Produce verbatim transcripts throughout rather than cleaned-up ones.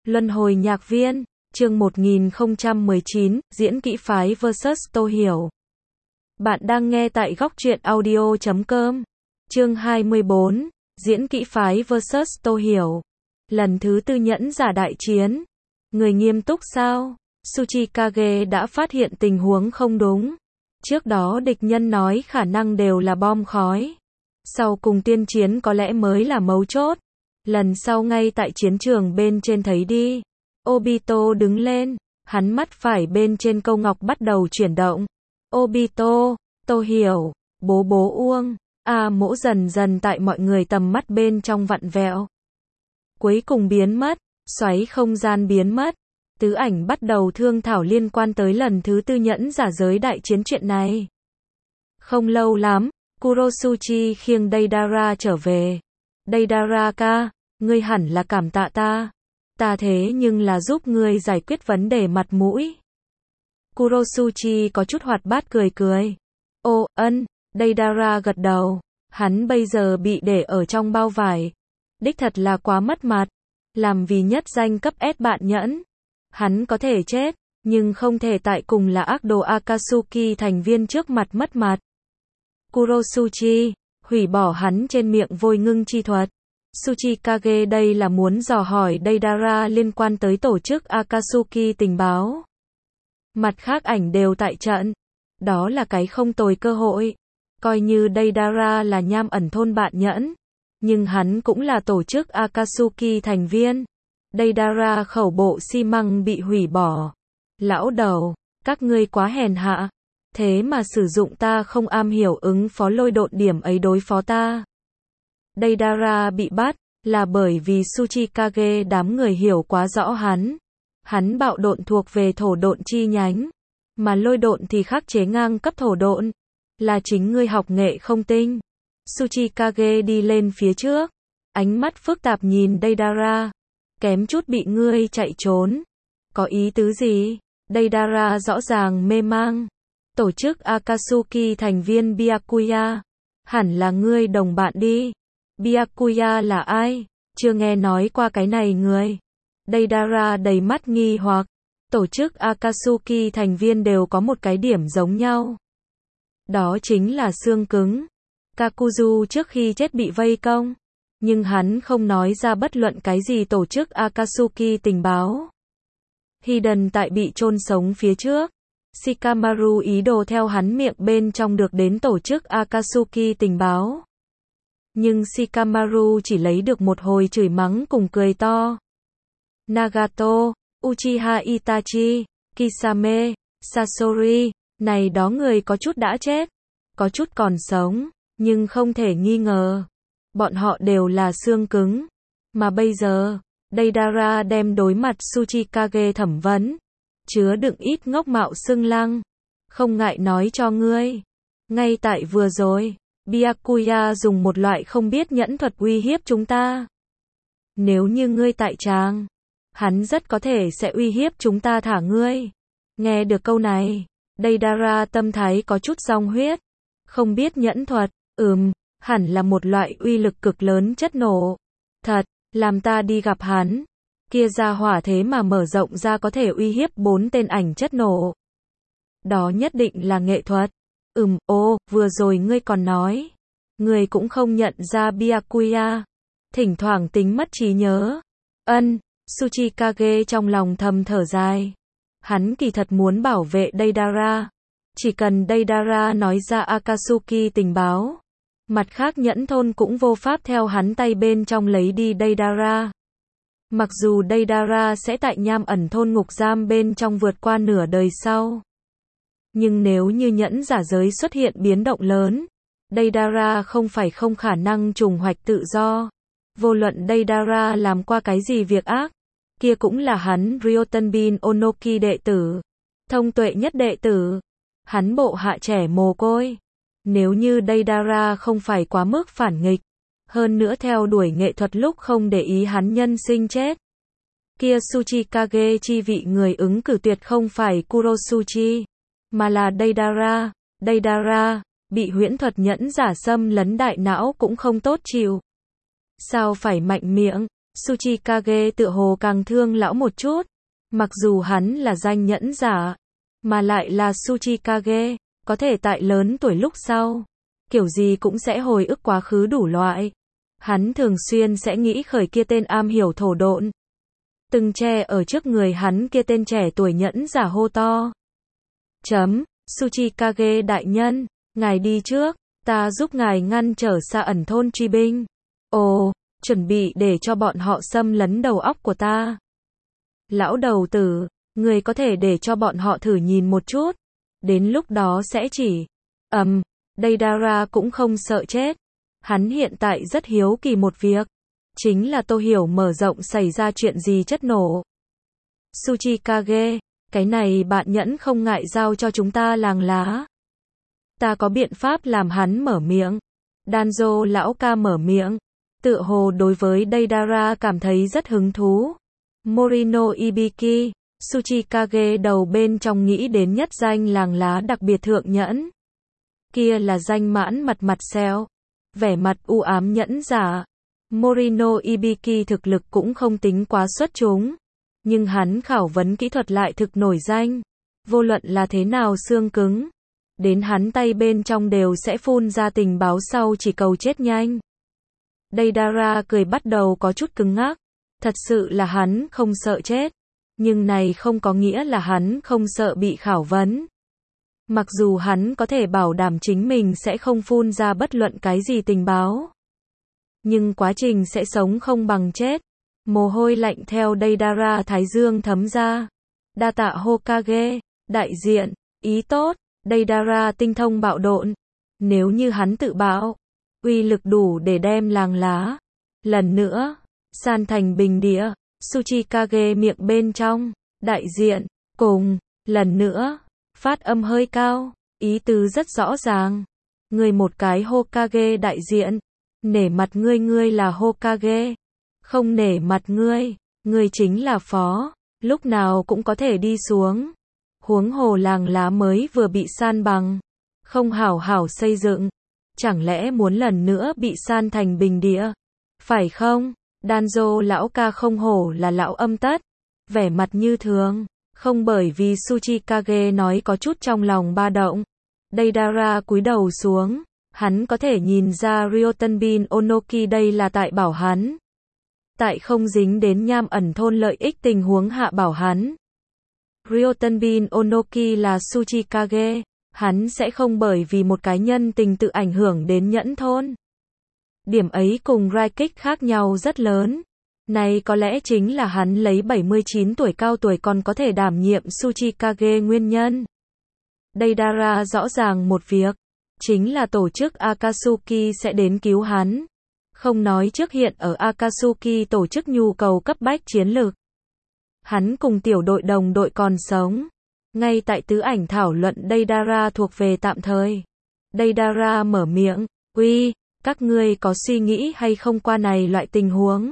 Luân hồi nhạc viên, chương một nghìn không trăm mười chín, diễn kỹ phái versus Tô Hiểu. Bạn đang nghe tại góc truyện audio chấm com. Chương hai mươi bốn, diễn kỹ phái versus Tô Hiểu. Lần thứ tư nhẫn giả đại chiến. Người nghiêm túc sao? Tsuchikage đã phát hiện tình huống không đúng. Trước đó địch nhân nói khả năng đều là bom khói. Sau cùng tiên chiến có lẽ mới là mấu chốt. Lần sau ngay tại chiến trường bên trên thấy đi. Obito đứng lên, hắn mắt phải bên trên câu ngọc bắt đầu chuyển động. Obito, Tô Hiểu, bố bố Uông, A Mỗ dần dần tại mọi người tầm mắt bên trong vặn vẹo. Cuối cùng biến mất, xoáy không gian biến mất. Tứ ảnh bắt đầu thương thảo liên quan tới lần thứ tư nhẫn giả giới đại chiến chuyện này. Không lâu lắm, Kurosuchi khiêng Deidara trở về. Deidara ca, ngươi hẳn là cảm tạ ta. Ta thế nhưng là giúp ngươi giải quyết vấn đề mặt mũi. Kurosuchi có chút hoạt bát cười cười. Ô, ân, Deidara gật đầu. Hắn bây giờ bị để ở trong bao vải. Đích thật là quá mất mặt. Làm vì nhất danh cấp S bạn nhẫn. Hắn có thể chết, nhưng không thể tại cùng là ác đồ Akatsuki thành viên trước mặt mất mặt. Kurosuchi, hủy bỏ hắn trên miệng vôi ngưng chi thuật. Tsuchikage đây là muốn dò hỏi Deidara liên quan tới tổ chức Akatsuki tình báo. Mặt khác ảnh đều tại trận. Đó là cái không tồi cơ hội. Coi như Deidara là nham ẩn thôn bạn nhẫn. Nhưng hắn cũng là tổ chức Akatsuki thành viên. Deidara khẩu bộ xi măng bị hủy bỏ. Lão đầu, các ngươi quá hèn hạ. Thế mà sử dụng ta không am hiểu ứng phó lôi độn điểm ấy đối phó ta. Deidara bị bắt, là bởi vì Tsuchikage đám người hiểu quá rõ hắn. Hắn bạo độn thuộc về thổ độn chi nhánh. Mà lôi độn thì khắc chế ngang cấp thổ độn. Là chính ngươi học nghệ không tinh. Tsuchikage đi lên phía trước. Ánh mắt phức tạp nhìn Deidara. Kém chút bị ngươi chạy trốn. Có ý tứ gì? Deidara rõ ràng mê mang. Tổ chức Akatsuki thành viên Byakuya. Hẳn là ngươi đồng bạn đi. Byakuya là ai? Chưa nghe nói qua cái này người. Deidara đầy mắt nghi hoặc. Tổ chức Akatsuki thành viên đều có một cái điểm giống nhau. Đó chính là xương cứng. Kakuzu trước khi chết bị vây công. Nhưng hắn không nói ra bất luận cái gì tổ chức Akatsuki tình báo. Hiden tại bị chôn sống phía trước. Shikamaru ý đồ theo hắn miệng bên trong được đến tổ chức Akatsuki tình báo. Nhưng Shikamaru chỉ lấy được một hồi chửi mắng cùng cười to. Nagato, Uchiha Itachi, Kisame, Sasori, này đó người có chút đã chết, có chút còn sống, nhưng không thể nghi ngờ. Bọn họ đều là xương cứng. Mà bây giờ, Deidara đem đối mặt Tsuchikage thẩm vấn. Chứa đựng ít ngốc mạo xưng lăng. Không ngại nói cho ngươi. Ngay tại vừa rồi, Byakuya dùng một loại không biết nhẫn thuật uy hiếp chúng ta. Nếu như ngươi tại tràng, hắn rất có thể sẽ uy hiếp chúng ta thả ngươi. Nghe được câu này, Deidara tâm thái có chút dòng huyết. Không biết nhẫn thuật, ừm, hẳn là một loại uy lực cực lớn chất nổ. Thật, làm ta đi gặp hắn. Kia ra hỏa thế mà mở rộng ra có thể uy hiếp bốn tên ảnh chất nổ. Đó nhất định là nghệ thuật. Ừm, ô, vừa rồi ngươi còn nói. Ngươi cũng không nhận ra Byakuya. Thỉnh thoảng tính mất trí nhớ. Ân, Tsuchikage trong lòng thầm thở dài. Hắn kỳ thật muốn bảo vệ Deidara. Chỉ cần Deidara nói ra Akatsuki tình báo. Mặt khác nhẫn thôn cũng vô pháp theo hắn tay bên trong lấy đi Deidara. Mặc dù Deidara sẽ tại nham ẩn thôn ngục giam bên trong vượt qua nửa đời sau. Nhưng nếu như nhẫn giả giới xuất hiện biến động lớn, Deidara không phải không khả năng trùng hoạch tự do. Vô luận Deidara làm qua cái gì việc ác, kia cũng là hắn Ryotenbin Onoki đệ tử. Thông tuệ nhất đệ tử. Hắn bộ hạ trẻ mồ côi. Nếu như Deidara không phải quá mức phản nghịch. Hơn nữa theo đuổi nghệ thuật lúc không để ý hắn nhân sinh chết. Kia Tsuchikage chi vị người ứng cử tuyệt không phải Kurosuchi, mà là Deidara. Deidara, bị huyễn thuật nhẫn giả xâm lấn đại não cũng không tốt chịu. Sao phải mạnh miệng? Tsuchikage tựa hồ càng thương lão một chút. Mặc dù hắn là danh nhẫn giả, mà lại là Tsuchikage, có thể tại lớn tuổi lúc sau, kiểu gì cũng sẽ hồi ức quá khứ đủ loại. Hắn thường xuyên sẽ nghĩ khởi kia tên am hiểu thổ độn. Từng che ở trước người hắn kia tên trẻ tuổi nhẫn giả hô to. Chấm, Tsuchikage đại nhân, ngài đi trước, ta giúp ngài ngăn trở xa ẩn thôn truy binh. Ồ, chuẩn bị để cho bọn họ xâm lấn đầu óc của ta. Lão đầu tử, người có thể để cho bọn họ thử nhìn một chút. Đến lúc đó sẽ chỉ, ầm, um, Deidara cũng không sợ chết. Hắn hiện tại rất hiếu kỳ một việc. Chính là Tô Hiểu mở rộng xảy ra chuyện gì chất nổ. Tsuchikage, cái này bạn nhẫn không ngại giao cho chúng ta làng lá. Ta có biện pháp làm hắn mở miệng. Danzo lão ca mở miệng. Tựa hồ đối với Deidara cảm thấy rất hứng thú. Morino Ibiki, Tsuchikage đầu bên trong nghĩ đến nhất danh làng lá đặc biệt thượng nhẫn. Kia là danh mãn mặt mặt xeo. Vẻ mặt u ám nhẫn giả. Morino Ibiki thực lực cũng không tính quá xuất chúng. Nhưng hắn khảo vấn kỹ thuật lại thực nổi danh. Vô luận là thế nào xương cứng. Đến hắn tay bên trong đều sẽ phun ra tình báo sau chỉ cầu chết nhanh. Deidara cười bắt đầu có chút cứng ngắc. Thật sự là hắn không sợ chết. Nhưng này không có nghĩa là hắn không sợ bị khảo vấn. Mặc dù hắn có thể bảo đảm chính mình sẽ không phun ra bất luận cái gì tình báo. Nhưng quá trình sẽ sống không bằng chết. Mồ hôi lạnh theo Deidara thái dương thấm ra. Đa tạ Hokage, đại diện, ý tốt, Deidara tinh thông bạo độn. Nếu như hắn tự bạo, uy lực đủ để đem làng lá. Lần nữa, san thành bình địa, Tsuchikage miệng bên trong, đại diện, cùng, lần nữa, phát âm hơi cao, ý tứ rất rõ ràng. Ngươi một cái Hokage đại diện, nể mặt ngươi ngươi là Hokage, không nể mặt ngươi, ngươi chính là phó, lúc nào cũng có thể đi xuống. Huống hồ làng lá mới vừa bị san bằng, không hảo hảo xây dựng, chẳng lẽ muốn lần nữa bị san thành bình địa, phải không? Danzo lão ca không hổ là lão âm tất, vẻ mặt như thường, không bởi vì Tsuchikage nói có chút trong lòng ba động. Deidara cúi đầu xuống, hắn có thể nhìn ra Ryotenbin Onoki đây là tại bảo hắn. Tại không dính đến nham ẩn thôn lợi ích tình huống hạ bảo hắn. Ryotenbin Onoki là Tsuchikage, hắn sẽ không bởi vì một cái nhân tình tự ảnh hưởng đến nhẫn thôn. Điểm ấy cùng Raikik khác nhau rất lớn. Này có lẽ chính là hắn lấy bảy mươi chín tuổi cao tuổi còn có thể đảm nhiệm Tsuchikage nguyên nhân. Deidara rõ ràng một việc, chính là tổ chức Akatsuki sẽ đến cứu hắn. Không nói trước hiện ở Akatsuki tổ chức nhu cầu cấp bách chiến lược. Hắn cùng tiểu đội đồng đội còn sống. Ngay tại tứ ảnh thảo luận Deidara thuộc về tạm thời. Deidara mở miệng, uy, các ngươi có suy nghĩ hay không qua này loại tình huống?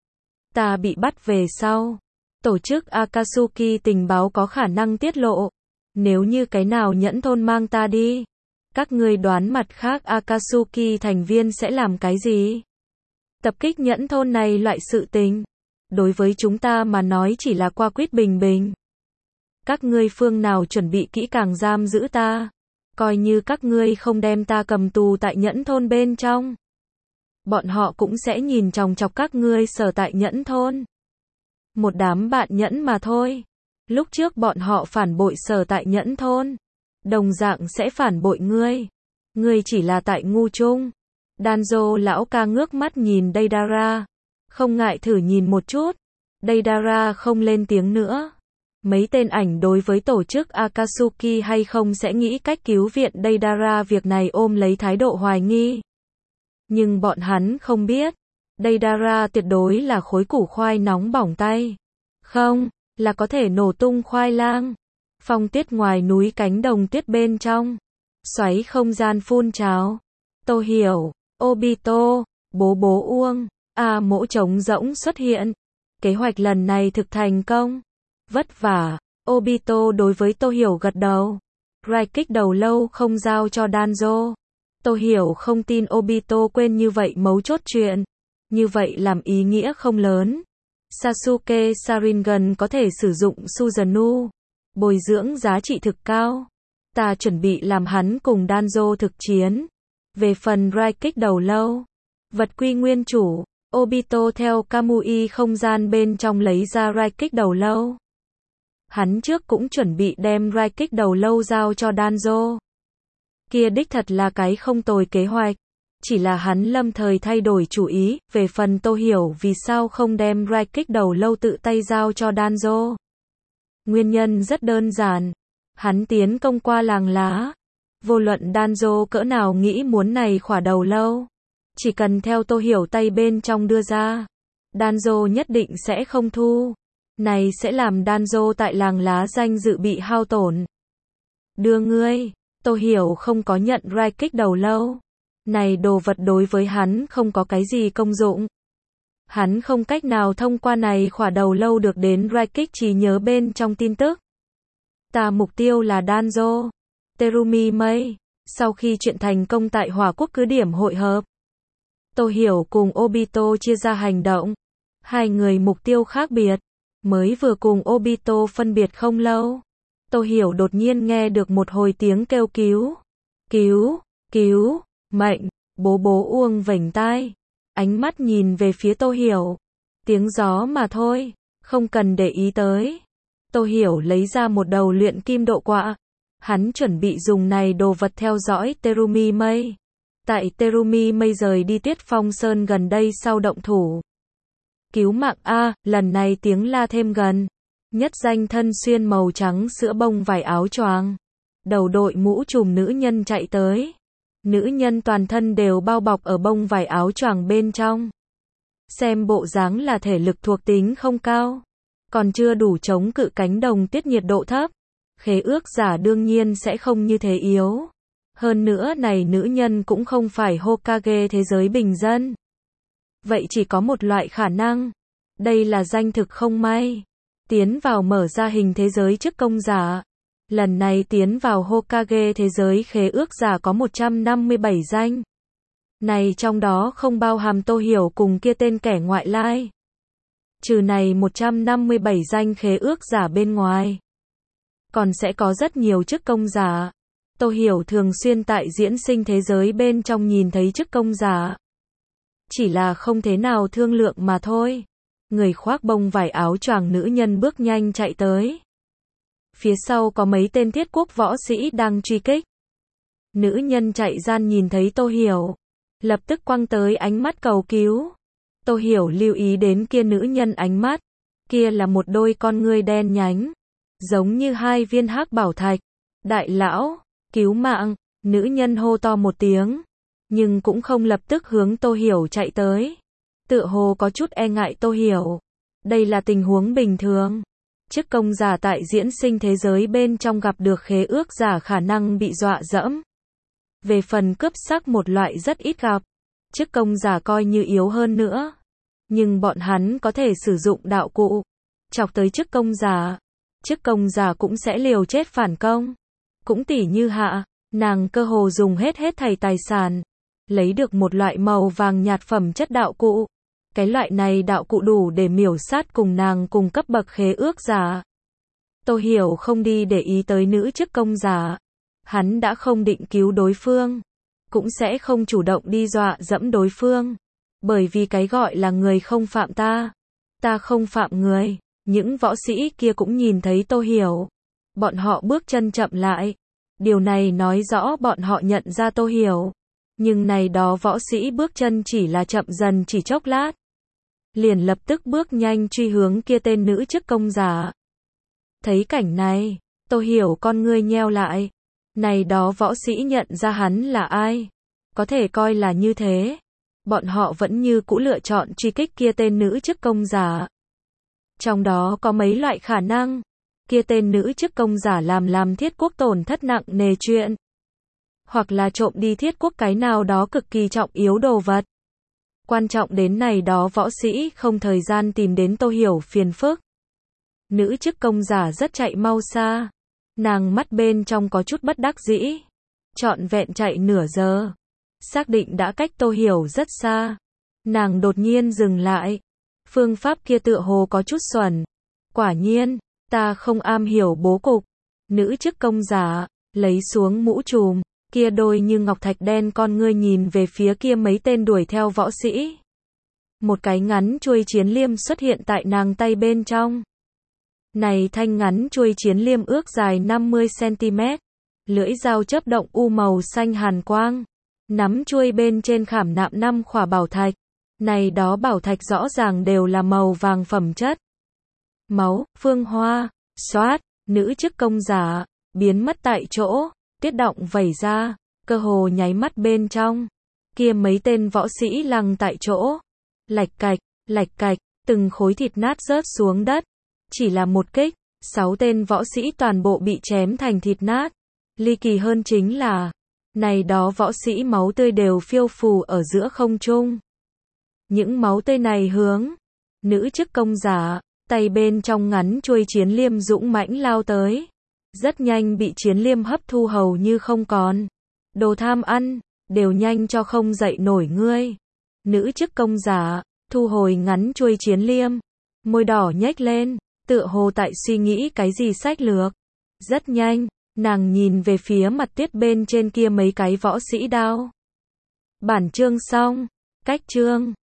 Ta bị bắt về sau. Tổ chức Akatsuki tình báo có khả năng tiết lộ. Nếu như cái nào nhẫn thôn mang ta đi. Các ngươi đoán mặt khác Akatsuki thành viên sẽ làm cái gì? Tập kích nhẫn thôn này loại sự tình. Đối với chúng ta mà nói chỉ là qua quýt bình bình. Các ngươi phương nào chuẩn bị kỹ càng giam giữ ta? Coi như các ngươi không đem ta cầm tù tại nhẫn thôn bên trong. Bọn họ cũng sẽ nhìn chòng chọc các ngươi sở tại nhẫn thôn. Một đám bạn nhẫn mà thôi. Lúc trước bọn họ phản bội sở tại nhẫn thôn. Đồng dạng sẽ phản bội ngươi. Ngươi chỉ là tại ngu chung. Danzo lão ca ngước mắt nhìn Deidara. Không ngại thử nhìn một chút. Deidara không lên tiếng nữa. Mấy tên ảnh đối với tổ chức Akatsuki hay không sẽ nghĩ cách cứu viện Deidara việc này ôm lấy thái độ hoài nghi. Nhưng bọn hắn không biết. Deidara tuyệt đối là khối củ khoai nóng bỏng tay. Không, là có thể nổ tung khoai lang. Phong tuyết ngoài núi cánh đồng tuyết bên trong. Xoáy không gian phun trào. Tô Hiểu, Obito, bố bố Uông, A Mỗ trống rỗng xuất hiện. Kế hoạch lần này thực thành công. Vất vả. Obito đối với Tô Hiểu gật đầu. Raikik đầu lâu không giao cho Danzo. Tô Hiểu không tin Obito quên như vậy mấu chốt chuyện. Như vậy làm ý nghĩa không lớn. Sasuke Sharingan có thể sử dụng Susanoo, bồi dưỡng giá trị thực cao. Ta chuẩn bị làm hắn cùng Danzo thực chiến. Về phần Raikik đầu lâu, vật quy nguyên chủ, Obito theo Kamui không gian bên trong lấy ra Raikik đầu lâu. Hắn trước cũng chuẩn bị đem Raikik đầu lâu giao cho Danzo. Kia đích thật là cái không tồi kế hoạch. Chỉ là hắn lâm thời thay đổi chủ ý, về phần Tô Hiểu vì sao không đem Raikik đầu lâu tự tay giao cho Danzo. Nguyên nhân rất đơn giản. Hắn tiến công qua làng lá. Vô luận Danzo cỡ nào nghĩ muốn này khỏa đầu lâu. Chỉ cần theo Tô Hiểu tay bên trong đưa ra. Danzo nhất định sẽ không thu. Này sẽ làm Danzo tại làng lá danh dự bị hao tổn. Đưa ngươi, Tô Hiểu không có nhận Raikik đầu lâu. Này đồ vật đối với hắn không có cái gì công dụng. Hắn không cách nào thông qua này khỏa đầu lâu được đến Raikik trí nhớ bên trong tin tức. Ta mục tiêu là Danzo, Terumi Mei. Sau khi chuyện thành công tại Hỏa Quốc cứ điểm hội hợp, Tô Hiểu cùng Obito chia ra hành động. Hai người mục tiêu khác biệt. Mới vừa cùng Obito phân biệt không lâu, Tô Hiểu đột nhiên nghe được một hồi tiếng kêu cứu. Cứu, cứu, mệnh, bố bố uông vểnh tai. Ánh mắt nhìn về phía Tô Hiểu. Tiếng gió mà thôi, không cần để ý tới. Tô Hiểu lấy ra một đầu luyện kim độ quạ. Hắn chuẩn bị dùng này đồ vật theo dõi Terumi Mei. Tại Terumi Mei rời đi Tuyết Phong Sơn gần đây sau động thủ. Cứu mạng A, lần này tiếng la thêm gần. Nhất danh thân xuyên màu trắng sữa bông vải áo choàng. Đầu đội mũ trùm nữ nhân chạy tới. Nữ nhân toàn thân đều bao bọc ở bông vải áo choàng bên trong. Xem bộ dáng là thể lực thuộc tính không cao. Còn chưa đủ chống cự cánh đồng tuyết nhiệt độ thấp. Khế ước giả đương nhiên sẽ không như thế yếu. Hơn nữa này nữ nhân cũng không phải Hokage thế giới bình dân. Vậy chỉ có một loại khả năng. Đây là danh thực không may. Tiến vào mở ra hình thế giới chức công giả. Lần này tiến vào Hokage thế giới khế ước giả có một trăm năm mươi bảy danh. Này trong đó không bao hàm Tô Hiểu cùng kia tên kẻ ngoại lai. Trừ này một trăm năm mươi bảy danh khế ước giả bên ngoài. Còn sẽ có rất nhiều chức công giả. Tô Hiểu thường xuyên tại diễn sinh thế giới bên trong nhìn thấy chức công giả. Chỉ là không thế nào thương lượng mà thôi. Người khoác bông vải áo choàng nữ nhân bước nhanh chạy tới. Phía sau có mấy tên thiết quốc võ sĩ đang truy kích. Nữ nhân chạy gian nhìn thấy Tô Hiểu. Lập tức quăng tới ánh mắt cầu cứu. Tô Hiểu lưu ý đến kia nữ nhân ánh mắt. Kia là một đôi con ngươi đen nhánh. Giống như hai viên hắc bảo thạch. Đại lão, cứu mạng, nữ nhân hô to một tiếng. Nhưng cũng không lập tức hướng Tô Hiểu chạy tới. Tựa hồ có chút e ngại Tô Hiểu. Đây là tình huống bình thường. Chức công giả tại diễn sinh thế giới bên trong gặp được khế ước giả khả năng bị dọa dẫm. Về phần cướp sắc một loại rất ít gặp. Chức công giả coi như yếu hơn nữa. Nhưng bọn hắn có thể sử dụng đạo cụ. Chọc tới chức công giả. Chức công giả cũng sẽ liều chết phản công. Cũng tỉ như hạ, nàng cơ hồ dùng hết hết thảy tài sản. Lấy được một loại màu vàng nhạt phẩm chất đạo cụ. Cái loại này đạo cụ đủ để miểu sát cùng nàng cùng cấp bậc khế ước giả. Tô Hiểu không đi để ý tới nữ chức công giả. Hắn đã không định cứu đối phương. Cũng sẽ không chủ động đi dọa dẫm đối phương. Bởi vì cái gọi là người không phạm ta. Ta không phạm người. Những võ sĩ kia cũng nhìn thấy Tô Hiểu. Bọn họ bước chân chậm lại. Điều này nói rõ bọn họ nhận ra Tô Hiểu. Nhưng này đó võ sĩ bước chân chỉ là chậm dần chỉ chốc lát. Liền lập tức bước nhanh truy hướng kia tên nữ chức công giả. Thấy cảnh này, Tô Hiểu con ngươi nheo lại. Này đó võ sĩ nhận ra hắn là ai? Có thể coi là như thế. Bọn họ vẫn như cũ lựa chọn truy kích kia tên nữ chức công giả. Trong đó có mấy loại khả năng. Kia tên nữ chức công giả làm làm thiết quốc tổn thất nặng nề chuyện. Hoặc là trộm đi thiết quốc cái nào đó cực kỳ trọng yếu đồ vật. Quan trọng đến này đó võ sĩ không thời gian tìm đến Tô Hiểu phiền phức. Nữ chức công giả rất chạy mau xa. Nàng mắt bên trong có chút bất đắc dĩ. Trọn vẹn chạy nửa giờ. Xác định đã cách Tô Hiểu rất xa. Nàng đột nhiên dừng lại. Phương pháp kia tựa hồ có chút xuẩn. Quả nhiên, ta không am hiểu bố cục. Nữ chức công giả, lấy xuống mũ trùm, kia đôi như ngọc thạch đen con ngươi nhìn về phía kia mấy tên đuổi theo võ sĩ. Một cái ngắn chuôi chiến liêm xuất hiện tại nàng tay bên trong. Này thanh ngắn chuôi chiến liêm ước dài năm mươi xăng-ti-mét, lưỡi dao chớp động u màu xanh hàn quang, nắm chuôi bên trên khảm nạm năm khỏa bảo thạch. Này đó bảo thạch rõ ràng đều là màu vàng phẩm chất. Máu, phương hoa, xoát, nữ chức công giả, biến mất tại chỗ, tiết động vẩy ra, cơ hồ nháy mắt bên trong. Kia mấy tên võ sĩ lăng tại chỗ, lạch cạch, lạch cạch, từng khối thịt nát rớt xuống đất. Chỉ là một kích, sáu tên võ sĩ toàn bộ bị chém thành thịt nát. Ly kỳ hơn chính là, này đó võ sĩ máu tươi đều phiêu phù ở giữa không trung. Những máu tươi này hướng, nữ chức công giả, tay bên trong ngắn chuôi chiến liêm dũng mãnh lao tới. Rất nhanh bị chiến liêm hấp thu hầu như không còn. Đồ tham ăn, đều nhanh cho không dậy nổi ngươi. Nữ chức công giả, thu hồi ngắn chuôi chiến liêm. Môi đỏ nhếch lên, tựa hồ tại suy nghĩ cái gì sách lược. Rất nhanh, nàng nhìn về phía mặt tuyết bên trên kia mấy cái võ sĩ đao. Bản chương xong, cách chương.